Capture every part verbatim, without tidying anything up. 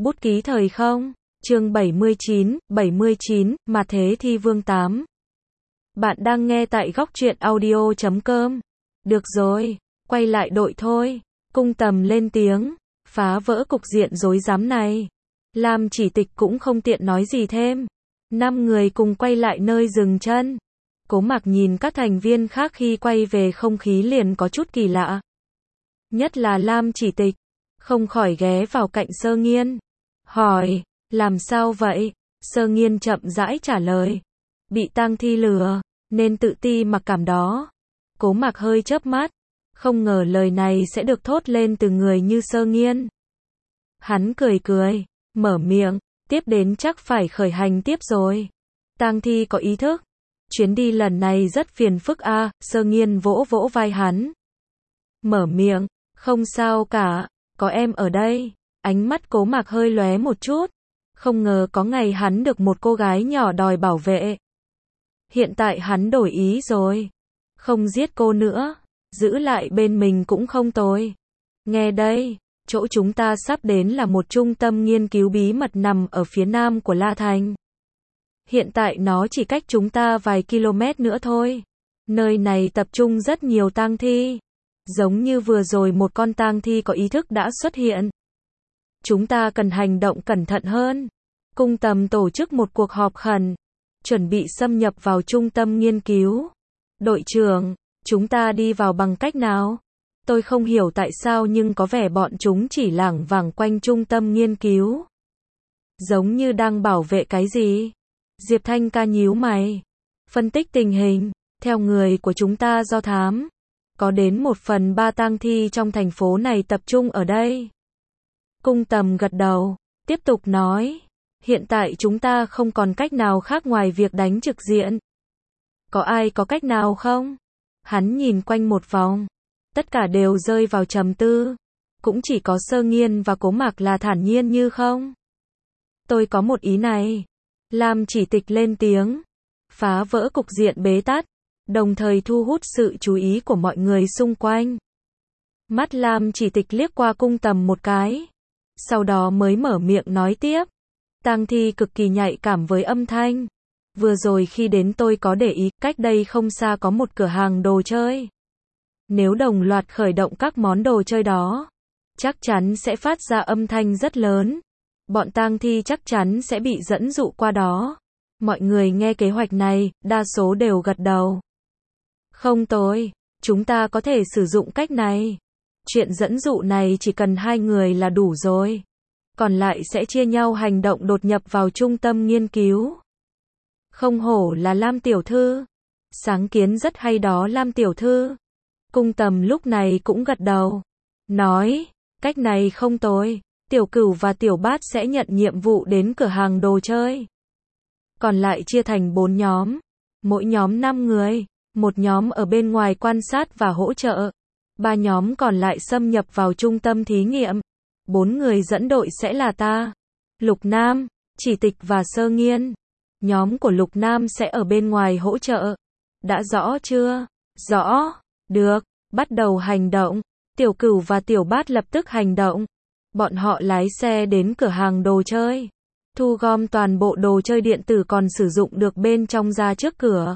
Bút ký thời không, chương bảy mươi chín, bảy mươi chín, mà thế thi vương tám. Bạn đang nghe tại góc truyện audio chấm com. Được rồi, quay lại đội thôi. Cung Tầm lên tiếng, phá vỡ cục diện rối rắm này. Lam Chỉ Tịch cũng không tiện nói gì thêm. Năm người cùng quay lại nơi dừng chân. Cố Mặc nhìn các thành viên khác khi quay về không khí liền có chút kỳ lạ. Nhất là Lam Chỉ Tịch, không khỏi ghé vào cạnh Sơ Nghiên. Hỏi, làm sao vậy? Sơ Nghiên chậm rãi trả lời. Bị tang thi lừa, nên tự ti mặc cảm đó. Cố Mặc hơi chớp mắt, không ngờ lời này sẽ được thốt lên từ người như Sơ Nghiên. Hắn cười cười, mở miệng, tiếp đến chắc phải khởi hành tiếp rồi. Tang thi có ý thức. Chuyến đi lần này rất phiền phức a, à, Sơ Nghiên vỗ vỗ vai hắn. Mở miệng, không sao cả, có em ở đây. Ánh mắt Cố Mặc hơi lóe một chút. Không ngờ có ngày hắn được một cô gái nhỏ đòi bảo vệ. Hiện tại hắn đổi ý rồi. Không giết cô nữa, giữ lại bên mình cũng không tồi. Nghe đây, chỗ chúng ta sắp đến là một trung tâm nghiên cứu bí mật nằm ở phía nam của La Thành. Hiện tại nó chỉ cách chúng ta vài km nữa thôi. Nơi này tập trung rất nhiều tang thi. Giống như vừa rồi một con tang thi có ý thức đã xuất hiện. Chúng ta cần hành động cẩn thận hơn. Cung Tầm tổ chức một cuộc họp khẩn, chuẩn bị xâm nhập vào trung tâm nghiên cứu. Đội trưởng, chúng ta đi vào bằng cách nào? Tôi không hiểu tại sao nhưng có vẻ bọn chúng chỉ lảng vảng quanh trung tâm nghiên cứu. Giống như đang bảo vệ cái gì? Diệp Thanh ca nhíu mày. Phân tích tình hình, theo người của chúng ta do thám. Có đến một phần ba tang thi trong thành phố này tập trung ở đây. Cung Tầm gật đầu, tiếp tục nói. Hiện tại chúng ta không còn cách nào khác ngoài việc đánh trực diện. Có ai có cách nào không? Hắn nhìn quanh một vòng. Tất cả đều rơi vào trầm tư. Cũng chỉ có Sơ Nghiên và Cố Mặc là thản nhiên như không. Tôi có một ý này. Lam Chỉ Tịch lên tiếng. Phá vỡ cục diện bế tắc, đồng thời thu hút sự chú ý của mọi người xung quanh. Mắt Lam Chỉ Tịch liếc qua Cung Tầm một cái. Sau đó mới mở miệng nói tiếp. Tang thi cực kỳ nhạy cảm với âm thanh. Vừa rồi khi đến tôi có để ý, cách đây không xa có một cửa hàng đồ chơi. Nếu đồng loạt khởi động các món đồ chơi đó, chắc chắn sẽ phát ra âm thanh rất lớn. Bọn tang thi chắc chắn sẽ bị dẫn dụ qua đó. Mọi người nghe kế hoạch này, đa số đều gật đầu. Không tồi, chúng ta có thể sử dụng cách này. Chuyện dẫn dụ này chỉ cần hai người là đủ rồi. Còn lại sẽ chia nhau hành động đột nhập vào trung tâm nghiên cứu. Không hổ là Lam tiểu thư. Sáng kiến rất hay đó Lam tiểu thư. Cung Tầm lúc này cũng gật đầu. Nói, cách này không tồi. Tiểu Cửu và Tiểu Bát sẽ nhận nhiệm vụ đến cửa hàng đồ chơi. Còn lại chia thành bốn nhóm. Mỗi nhóm năm người. Một nhóm ở bên ngoài quan sát và hỗ trợ. Ba nhóm còn lại xâm nhập vào trung tâm thí nghiệm. Bốn người dẫn đội sẽ là ta, Lục Nam, Chỉ Tịch và Sơ Nghiên. Nhóm của Lục Nam sẽ ở bên ngoài hỗ trợ. Đã rõ chưa? Rõ. Được, bắt đầu hành động. Tiểu Cửu và Tiểu Bát lập tức hành động. Bọn họ lái xe đến cửa hàng đồ chơi. Thu gom toàn bộ đồ chơi điện tử còn sử dụng được bên trong ra trước cửa.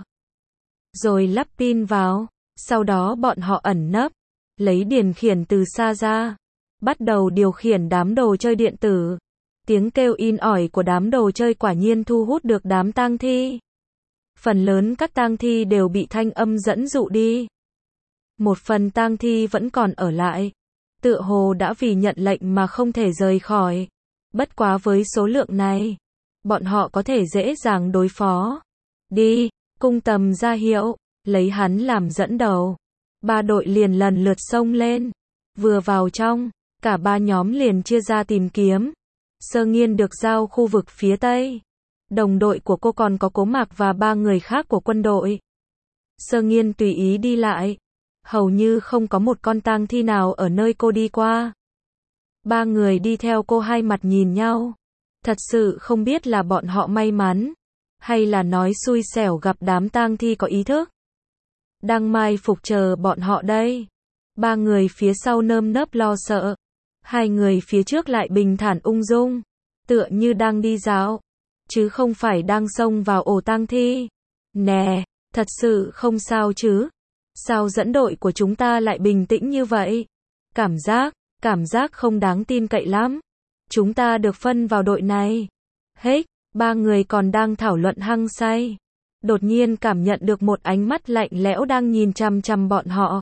Rồi lắp pin vào. Sau đó bọn họ ẩn nấp. Lấy điền khiển từ xa ra. Bắt đầu điều khiển đám đồ chơi điện tử. Tiếng kêu in ỏi của đám đồ chơi quả nhiên thu hút được đám tang thi. Phần lớn các tang thi đều bị thanh âm dẫn dụ đi. Một phần tang thi vẫn còn ở lại. Tựa hồ đã vì nhận lệnh mà không thể rời khỏi. Bất quá với số lượng này, bọn họ có thể dễ dàng đối phó. Đi, Cung Tầm ra hiệu, lấy hắn làm dẫn đầu. Ba đội liền lần lượt xông lên. Vừa vào trong, cả ba nhóm liền chia ra tìm kiếm. Sơ Nghiên được giao khu vực phía Tây. Đồng đội của cô còn có Cố Mặc và ba người khác của quân đội. Sơ Nghiên tùy ý đi lại. Hầu như không có một con tang thi nào ở nơi cô đi qua. Ba người đi theo cô hai mặt nhìn nhau. Thật sự không biết là bọn họ may mắn, hay là nói xui xẻo gặp đám tang thi có ý thức. Đang mai phục chờ bọn họ đây. Ba người phía sau nơm nớp lo sợ. Hai người phía trước lại bình thản ung dung. tựa như đang đi dạo, chứ không phải đang xông vào ổ tang thi. Nè, thật sự không sao chứ? Sao dẫn đội của chúng ta lại bình tĩnh như vậy? Cảm giác, cảm giác không đáng tin cậy lắm. Chúng ta được phân vào đội này. Hết, ba người còn đang thảo luận hăng say. Đột nhiên cảm nhận được một ánh mắt lạnh lẽo đang nhìn chằm chằm bọn họ.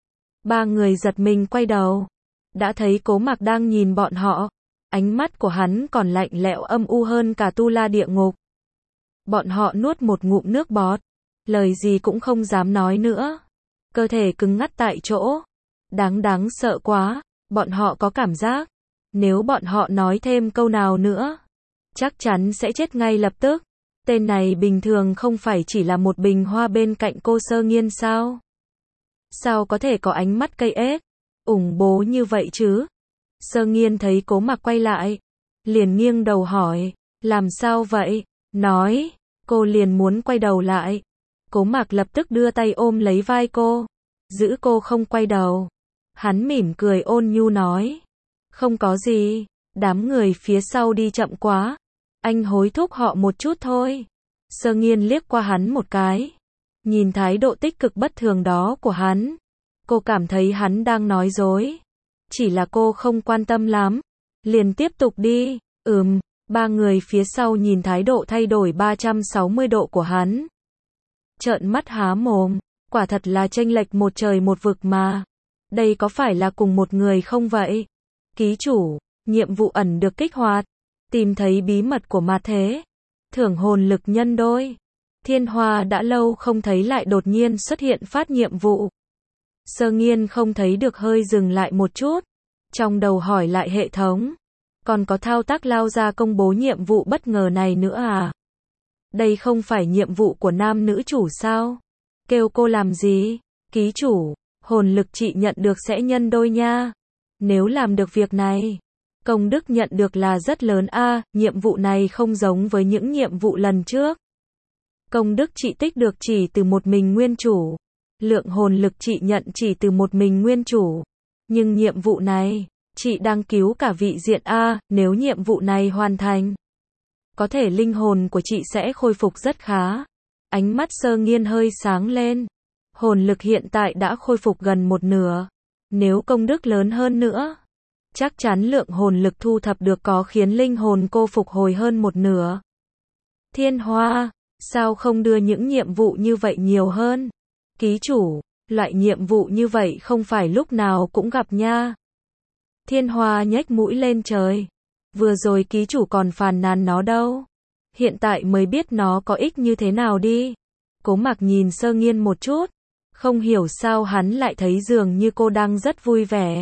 Ba người giật mình quay đầu. Đã thấy Cố Mặc đang nhìn bọn họ. Ánh mắt của hắn còn lạnh lẽo âm u hơn cả tu la địa ngục. Bọn họ nuốt một ngụm nước bọt. Lời gì cũng không dám nói nữa. Cơ thể cứng ngắt tại chỗ. Đáng đáng sợ quá. Bọn họ có cảm giác. Nếu bọn họ nói thêm câu nào nữa, chắc chắn sẽ chết ngay lập tức. Tên này bình thường không phải chỉ là một bình hoa bên cạnh cô Sơ Nghiên sao? Sao có thể có ánh mắt cây ếch, ủng bố như vậy chứ? Sơ Nghiên thấy Cố Mặc quay lại, liền nghiêng đầu hỏi, làm sao vậy? Nói, cô liền muốn quay đầu lại. Cố Mặc lập tức đưa tay ôm lấy vai cô, giữ cô không quay đầu. Hắn mỉm cười ôn nhu nói, không có gì, đám người phía sau đi chậm quá, anh hối thúc họ một chút thôi. Sơ Nghiên liếc qua hắn một cái, nhìn thái độ tích cực bất thường đó của hắn, cô cảm thấy hắn đang nói dối. Chỉ là cô không quan tâm lắm, liền tiếp tục đi. Ừm, ba người phía sau nhìn thái độ thay đổi ba trăm sáu mươi độ của hắn, trợn mắt há mồm, quả thật là chênh lệch một trời một vực mà. Đây có phải là cùng một người không vậy? Ký chủ, nhiệm vụ ẩn được kích hoạt, tìm thấy bí mật của ma thế, thưởng hồn lực nhân đôi. Thiên Hoa đã lâu không thấy lại đột nhiên xuất hiện phát nhiệm vụ. Sơ Nghiên không thấy được hơi dừng lại một chút, trong đầu hỏi lại hệ thống, còn có thao tác lao ra công bố nhiệm vụ bất ngờ này nữa à? Đây không phải nhiệm vụ của nam nữ chủ sao? Kêu cô làm gì? Ký chủ, hồn lực chị nhận được sẽ nhân đôi nha. Nếu làm được việc này, công đức nhận được là rất lớn a, à, nhiệm vụ này không giống với những nhiệm vụ lần trước. Công đức chị tích được chỉ từ một mình nguyên chủ. Lượng hồn lực chị nhận chỉ từ một mình nguyên chủ. Nhưng nhiệm vụ này, chị đang cứu cả vị diện a, à, nếu nhiệm vụ này hoàn thành, có thể linh hồn của chị sẽ khôi phục rất khá. Ánh mắt Sơ Nghiên hơi sáng lên. Hồn lực hiện tại đã khôi phục gần một nửa. Nếu công đức lớn hơn nữa, chắc chắn lượng hồn lực thu thập được có khiến linh hồn cô phục hồi hơn một nửa. Thiên Hoa, sao không đưa những nhiệm vụ như vậy nhiều hơn? Ký chủ, loại nhiệm vụ như vậy không phải lúc nào cũng gặp nha. Thiên Hoa nhếch mũi lên trời. Vừa rồi ký chủ còn phàn nàn nó đâu. Hiện tại mới biết nó có ích như thế nào đi. Cố Mặc nhìn Sơ Nghiên một chút. Không hiểu sao hắn lại thấy dường như cô đang rất vui vẻ.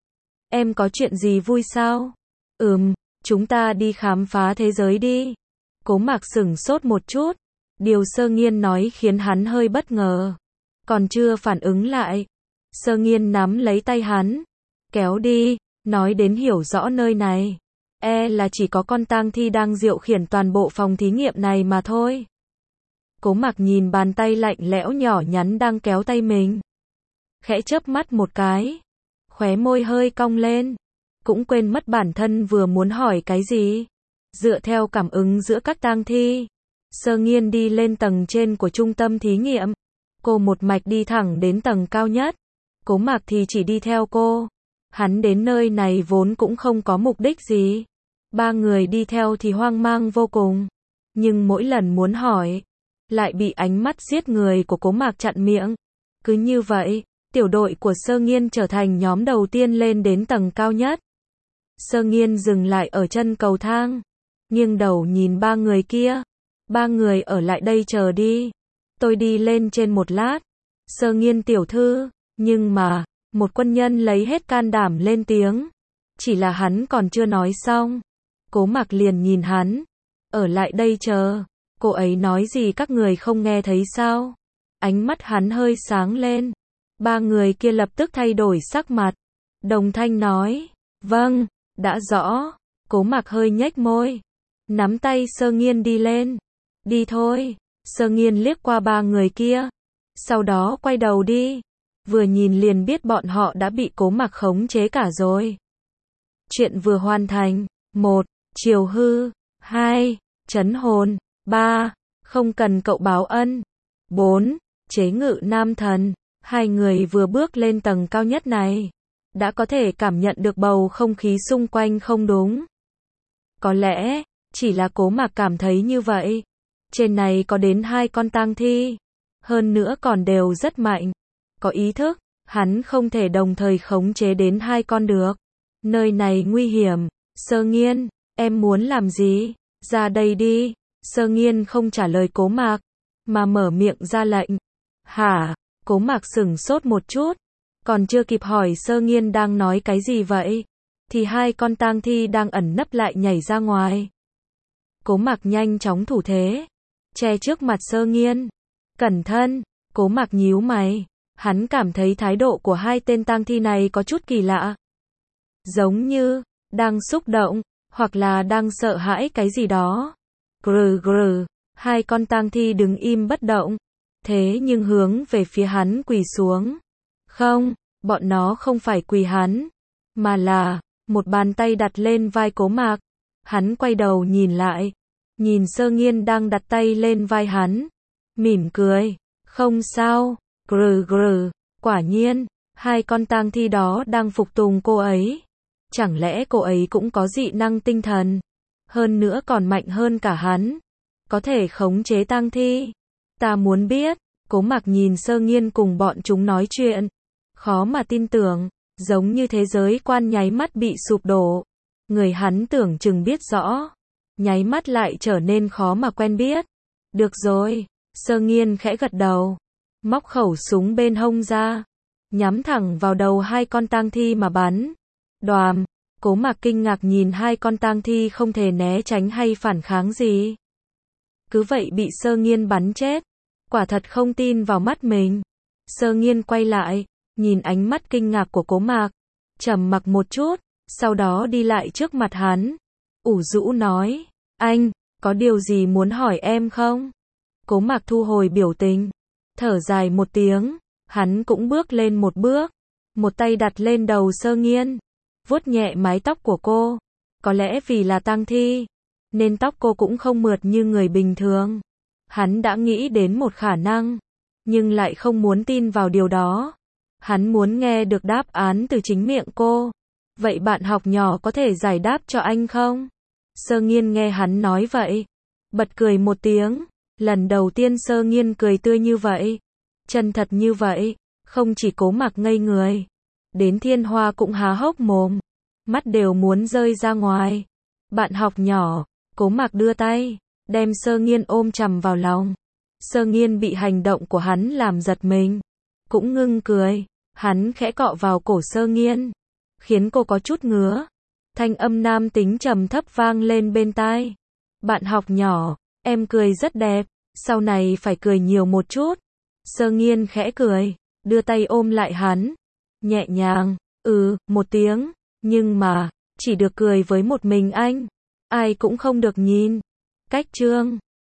Em có chuyện gì vui sao? Ừm, chúng ta đi khám phá thế giới đi. Cố Mặc sửng sốt một chút. Điều Sơ Nghiên nói khiến hắn hơi bất ngờ. Còn chưa phản ứng lại, Sơ Nghiên nắm lấy tay hắn, kéo đi, nói đến hiểu rõ nơi này. E là chỉ có con tang thi đang diệu khiển toàn bộ phòng thí nghiệm này mà thôi. Cố Mặc nhìn bàn tay lạnh lẽo nhỏ nhắn đang kéo tay mình, khẽ chớp mắt một cái, khóe môi hơi cong lên, cũng quên mất bản thân vừa muốn hỏi cái gì. Dựa theo cảm ứng giữa các tang thi, Sơ Nghiên đi lên tầng trên của trung tâm thí nghiệm. Cô một mạch đi thẳng đến tầng cao nhất. Cố Mặc thì chỉ đi theo cô. Hắn đến nơi này vốn cũng không có mục đích gì. Ba người đi theo thì hoang mang vô cùng. Nhưng mỗi lần muốn hỏi, lại bị ánh mắt giết người của Cố Mặc chặn miệng. Cứ như vậy, tiểu đội của Sơ Nghiên trở thành nhóm đầu tiên lên đến tầng cao nhất. Sơ Nghiên dừng lại ở chân cầu thang, nghiêng đầu nhìn ba người kia. Ba người ở lại đây chờ đi. Tôi đi lên trên một lát. Sơ Nghiên tiểu thư, nhưng mà, một quân nhân lấy hết can đảm lên tiếng. Chỉ là hắn còn chưa nói xong. Cố Mặc liền nhìn hắn. Ở lại đây chờ. Cô ấy nói gì các người không nghe thấy sao? Ánh mắt hắn hơi sáng lên. Ba người kia lập tức thay đổi sắc mặt. Đồng thanh nói. Vâng, đã rõ. Cố Mặc hơi nhếch môi, nắm tay Sơ Nghiên đi lên. Đi thôi. Sơ Nghiên liếc qua ba người kia, sau đó quay đầu đi. Vừa nhìn liền biết bọn họ đã bị Cố Mặc khống chế cả rồi. Chuyện vừa hoàn thành. Một. Chiều hư. hai. Trấn hồn. ba. Không cần cậu báo ân. bốn. Chế ngự nam thần. Hai người vừa bước lên tầng cao nhất này, đã có thể cảm nhận được bầu không khí xung quanh không đúng. Có lẽ, chỉ là Cố Mạc cảm thấy như vậy. Trên này có đến hai con tang thi. Hơn nữa còn đều rất mạnh. Có ý thức, hắn không thể đồng thời khống chế đến hai con được. Nơi này nguy hiểm. Sơ Nghiên, em muốn làm gì? Ra đây đi. Sơ Nghiên không trả lời Cố Mạc, mà mở miệng ra lệnh. Hả? Cố Mạc sửng sốt một chút. Còn chưa kịp hỏi Sơ Nghiên đang nói cái gì vậy, thì hai con tang thi đang ẩn nấp lại nhảy ra ngoài. Cố Mạc nhanh chóng thủ thế, che trước mặt Sơ Nghiên. Cẩn thận. Cố Mạc nhíu mày. Hắn cảm thấy thái độ của hai tên tang thi này có chút kỳ lạ. Giống như đang xúc động, hoặc là đang sợ hãi cái gì đó. Grừ grừ. Hai con tang thi đứng im bất động, thế nhưng hướng về phía hắn quỳ xuống. Không, bọn nó không phải quỳ hắn, mà là một bàn tay đặt lên vai Cố Mạc. Hắn quay đầu nhìn lại, nhìn Sơ Nghiên đang đặt tay lên vai hắn, mỉm cười. Không sao. Grừ grừ. Quả nhiên, hai con tang thi đó đang phục tùng cô ấy. Chẳng lẽ cô ấy cũng có dị năng tinh thần, hơn nữa còn mạnh hơn cả hắn, có thể khống chế tang thi? Ta muốn biết. Cố Mạc nhìn Sơ Nghiên cùng bọn chúng nói chuyện, khó mà tin tưởng, giống như thế giới quan nháy mắt bị sụp đổ. Người hắn tưởng chừng biết rõ, nháy mắt lại trở nên khó mà quen biết. Được rồi. Sơ Nghiên khẽ gật đầu, móc khẩu súng bên hông ra, nhắm thẳng vào đầu hai con tang thi mà bắn. Đoàm. Cố Mạc kinh ngạc nhìn hai con tang thi không thể né tránh hay phản kháng gì, cứ vậy bị Sơ Nghiên bắn chết. Quả thật không tin vào mắt mình. Sơ Nghiên quay lại, nhìn ánh mắt kinh ngạc của Cố Mạc, trầm mặc một chút, sau đó đi lại trước mặt hắn, ủ rũ nói, anh, có điều gì muốn hỏi em không? Cố Mạc thu hồi biểu tình, thở dài một tiếng, hắn cũng bước lên một bước, một tay đặt lên đầu Sơ Nghiên, vuốt nhẹ mái tóc của cô. Có lẽ vì là tang thi, nên tóc cô cũng không mượt như người bình thường. Hắn đã nghĩ đến một khả năng, nhưng lại không muốn tin vào điều đó. Hắn muốn nghe được đáp án từ chính miệng cô. Vậy bạn học nhỏ có thể giải đáp cho anh không? Sơ Nghiên nghe hắn nói vậy, bật cười một tiếng. Lần đầu tiên Sơ Nghiên cười tươi như vậy, chân thật như vậy, không chỉ Cố Mạc ngây người, đến Thiên Hoa cũng há hốc mồm, mắt đều muốn rơi ra ngoài. Bạn học nhỏ. Cố Mạc đưa tay, đem Sơ Nghiên ôm chầm vào lòng. Sơ Nghiên bị hành động của hắn làm giật mình, cũng ngưng cười. Hắn khẽ cọ vào cổ Sơ Nghiên, khiến cô có chút ngứa. Thanh âm nam tính trầm thấp vang lên bên tai. Bạn học nhỏ, em cười rất đẹp, sau này phải cười nhiều một chút. Sơ Nghiên khẽ cười, đưa tay ôm lại hắn, nhẹ nhàng, ừ, một tiếng, nhưng mà, chỉ được cười với một mình anh, ai cũng không được nhìn. Cách chương